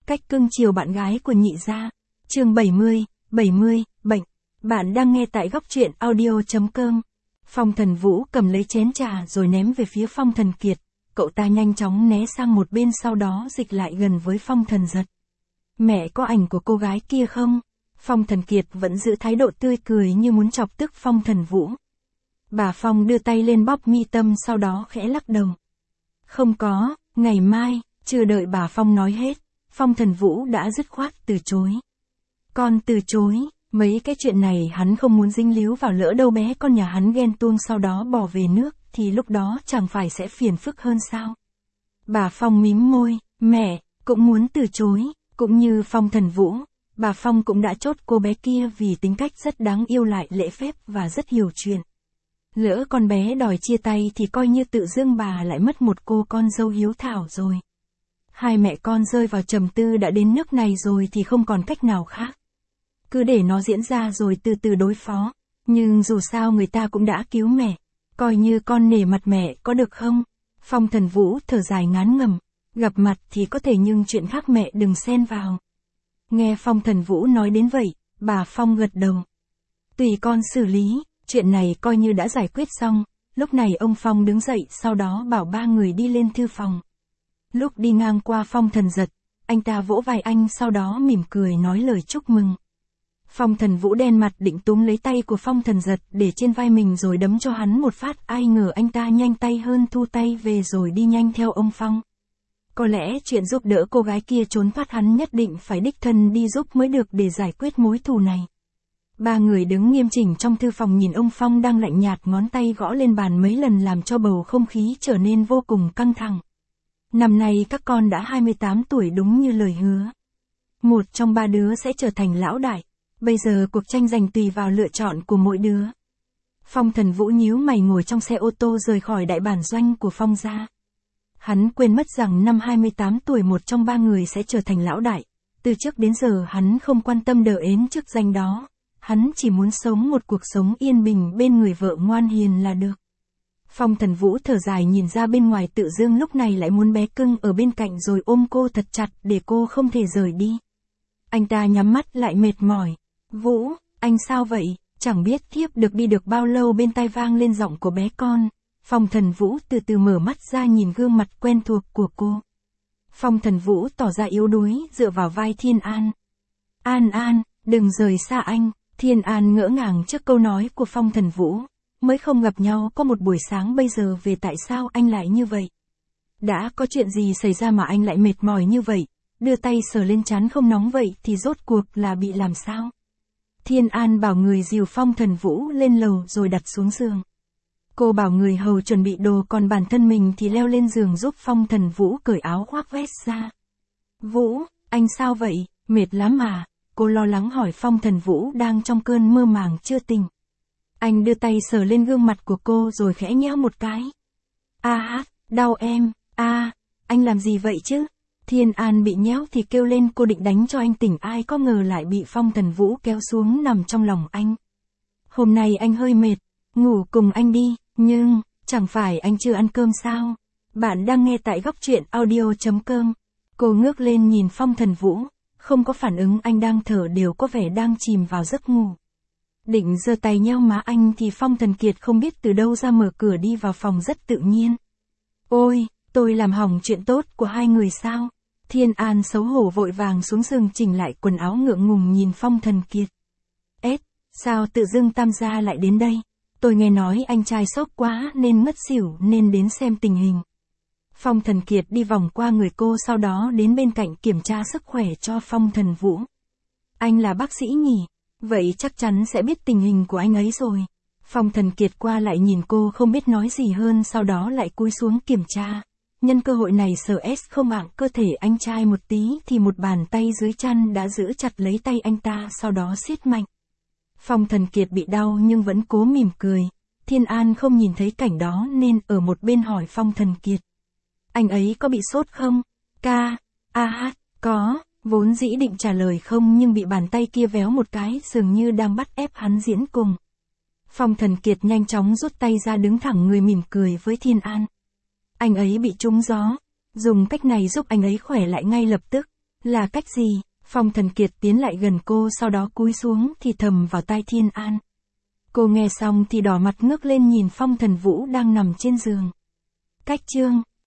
cách cưng chiều bạn gái của nhị gia. Chương 70, bệnh. Bạn đang nghe tại góc truyện audio.com. Phong Thần Vũ cầm lấy chén trà rồi ném về phía Phong Thần Kiệt. Cậu ta nhanh chóng né sang một bên, sau đó dịch lại gần với Phong Thần Giật. Mẹ có ảnh của cô gái kia không? Phong Thần Kiệt vẫn giữ thái độ tươi cười như muốn chọc tức Phong Thần Vũ. Bà Phong đưa tay lên bóp mi tâm, sau đó khẽ lắc đầu. Không có, ngày mai. Chưa đợi bà Phong nói hết, Phong Thần Vũ đã dứt khoát từ chối. Con từ chối, mấy cái chuyện này hắn không muốn dính líu vào, lỡ đâu bé con nhà hắn ghen tuông sau đó bỏ về nước, thì lúc đó chẳng phải sẽ phiền phức hơn sao? Bà Phong mím môi, mẹ, cũng muốn từ chối, cũng như Phong Thần Vũ, bà Phong cũng đã chốt cô bé kia vì tính cách rất đáng yêu, lại lễ phép và rất hiểu chuyện. Lỡ con bé đòi chia tay thì coi như tự dưng bà lại mất một cô con dâu hiếu thảo rồi. Hai mẹ con rơi vào trầm tư, đã đến nước này rồi thì không còn cách nào khác. Cứ để nó diễn ra rồi từ từ đối phó. Nhưng dù sao người ta cũng đã cứu mẹ. Coi như con nể mặt mẹ có được không? Phong Thần Vũ thở dài ngán ngẩm. Gặp mặt thì có thể nhưng chuyện khác mẹ đừng xen vào. Nghe Phong Thần Vũ nói đến vậy, bà Phong gật đầu. Tùy con xử lý, chuyện này coi như đã giải quyết xong. Lúc này ông Phong đứng dậy, sau đó bảo ba người đi lên thư phòng. Lúc đi ngang qua Phong Thần Giật, anh ta vỗ vai anh, sau đó mỉm cười nói lời chúc mừng. Phong Thần Vũ đen mặt định túm lấy tay của Phong Thần Giật để trên vai mình rồi đấm cho hắn một phát, ai ngờ anh ta nhanh tay hơn, thu tay về rồi đi nhanh theo ông Phong. Có lẽ chuyện giúp đỡ cô gái kia trốn thoát hắn nhất định phải đích thân đi giúp mới được để giải quyết mối thù này. Ba người đứng nghiêm chỉnh trong thư phòng nhìn ông Phong đang lạnh nhạt, ngón tay gõ lên bàn mấy lần làm cho bầu không khí trở nên vô cùng căng thẳng. Năm nay các con đã 28 tuổi đúng như lời hứa. Một trong ba đứa sẽ trở thành lão đại. Bây giờ cuộc tranh giành tùy vào lựa chọn của mỗi đứa. Phong Thần Vũ nhíu mày ngồi trong xe ô tô rời khỏi đại bản doanh của Phong gia. Hắn quên mất rằng năm 28 tuổi một trong ba người sẽ trở thành lão đại. Từ trước đến giờ hắn không quan tâm đờ ến chức danh đó. Hắn chỉ muốn sống một cuộc sống yên bình bên người vợ ngoan hiền là được. Phong Thần Vũ thở dài nhìn ra bên ngoài, Tự Dương lúc này lại muốn bé cưng ở bên cạnh rồi ôm cô thật chặt để cô không thể rời đi. Anh ta nhắm mắt lại mệt mỏi. Vũ, anh sao vậy? Chẳng biết thiếp được đi được bao lâu, bên tai vang lên giọng của bé con. Phong Thần Vũ từ từ mở mắt ra nhìn gương mặt quen thuộc của cô. Phong Thần Vũ tỏ ra yếu đuối, dựa vào vai Thiên An. An, đừng rời xa anh. Thiên An ngỡ ngàng trước câu nói của Phong Thần Vũ. Mới không gặp nhau có một buổi sáng, bây giờ về tại sao anh lại như vậy? Đã có chuyện gì xảy ra mà anh lại mệt mỏi như vậy? Đưa tay sờ lên trán không nóng vậy thì rốt cuộc là bị làm sao? Thiên An bảo người dìu Phong Thần Vũ lên lầu rồi đặt xuống giường. Cô bảo người hầu chuẩn bị đồ, còn bản thân mình thì leo lên giường giúp Phong Thần Vũ cởi áo khoác vest ra. Vũ, anh sao vậy? Mệt lắm à? Cô lo lắng hỏi Phong Thần Vũ đang trong cơn mơ màng chưa tỉnh. Anh đưa tay sờ lên gương mặt của cô rồi khẽ nhéo một cái. Đau em. Anh làm gì vậy chứ? Thiên An bị nhéo thì kêu lên, cô định đánh cho anh tỉnh, ai có ngờ lại bị Phong Thần Vũ kéo xuống nằm trong lòng anh. Hôm nay anh hơi mệt, ngủ cùng anh đi, nhưng, chẳng phải anh chưa ăn cơm sao? Bạn đang nghe tại góc truyện audio.com. Cô ngước lên nhìn Phong Thần Vũ, không có phản ứng, anh đang thở đều có vẻ đang chìm vào giấc ngủ. Định giơ tay nhéo má anh thì Phong Thần Kiệt không biết từ đâu ra mở cửa đi vào phòng rất tự nhiên. Ôi, tôi làm hỏng chuyện tốt của hai người sao? Thiên An xấu hổ vội vàng xuống giường chỉnh lại quần áo, ngượng ngùng nhìn Phong Thần Kiệt. Sao tự dưng Tam gia lại đến đây? Tôi nghe nói anh trai sốc quá nên ngất xỉu nên đến xem tình hình. Phong Thần Kiệt đi vòng qua người cô, sau đó đến bên cạnh kiểm tra sức khỏe cho Phong Thần Vũ. Anh là bác sĩ nhỉ? Vậy chắc chắn sẽ biết tình hình của anh ấy rồi. Phong Thần Kiệt qua lại nhìn cô không biết nói gì hơn, sau đó lại cúi xuống kiểm tra. Nhân cơ hội này sờ không ạng cơ thể anh trai một tí thì một bàn tay dưới chăn đã giữ chặt lấy tay anh ta, sau đó siết mạnh. Phong Thần Kiệt bị đau nhưng vẫn cố mỉm cười. Thiên An không nhìn thấy cảnh đó nên ở một bên hỏi Phong Thần Kiệt. Anh ấy có bị sốt không? Có, vốn dĩ định trả lời không nhưng bị bàn tay kia véo một cái, dường như đang bắt ép hắn diễn cùng. Phong Thần Kiệt nhanh chóng rút tay ra, đứng thẳng người mỉm cười với Thiên An. Anh ấy bị trúng gió, dùng cách này giúp anh ấy khỏe lại ngay lập tức. Là cách gì? Phong Thần Kiệt tiến lại gần cô sau đó cúi xuống thì thầm vào tai Thiên An. Cô nghe xong thì đỏ mặt ngước lên nhìn Phong Thần Vũ đang nằm trên giường. Cách chương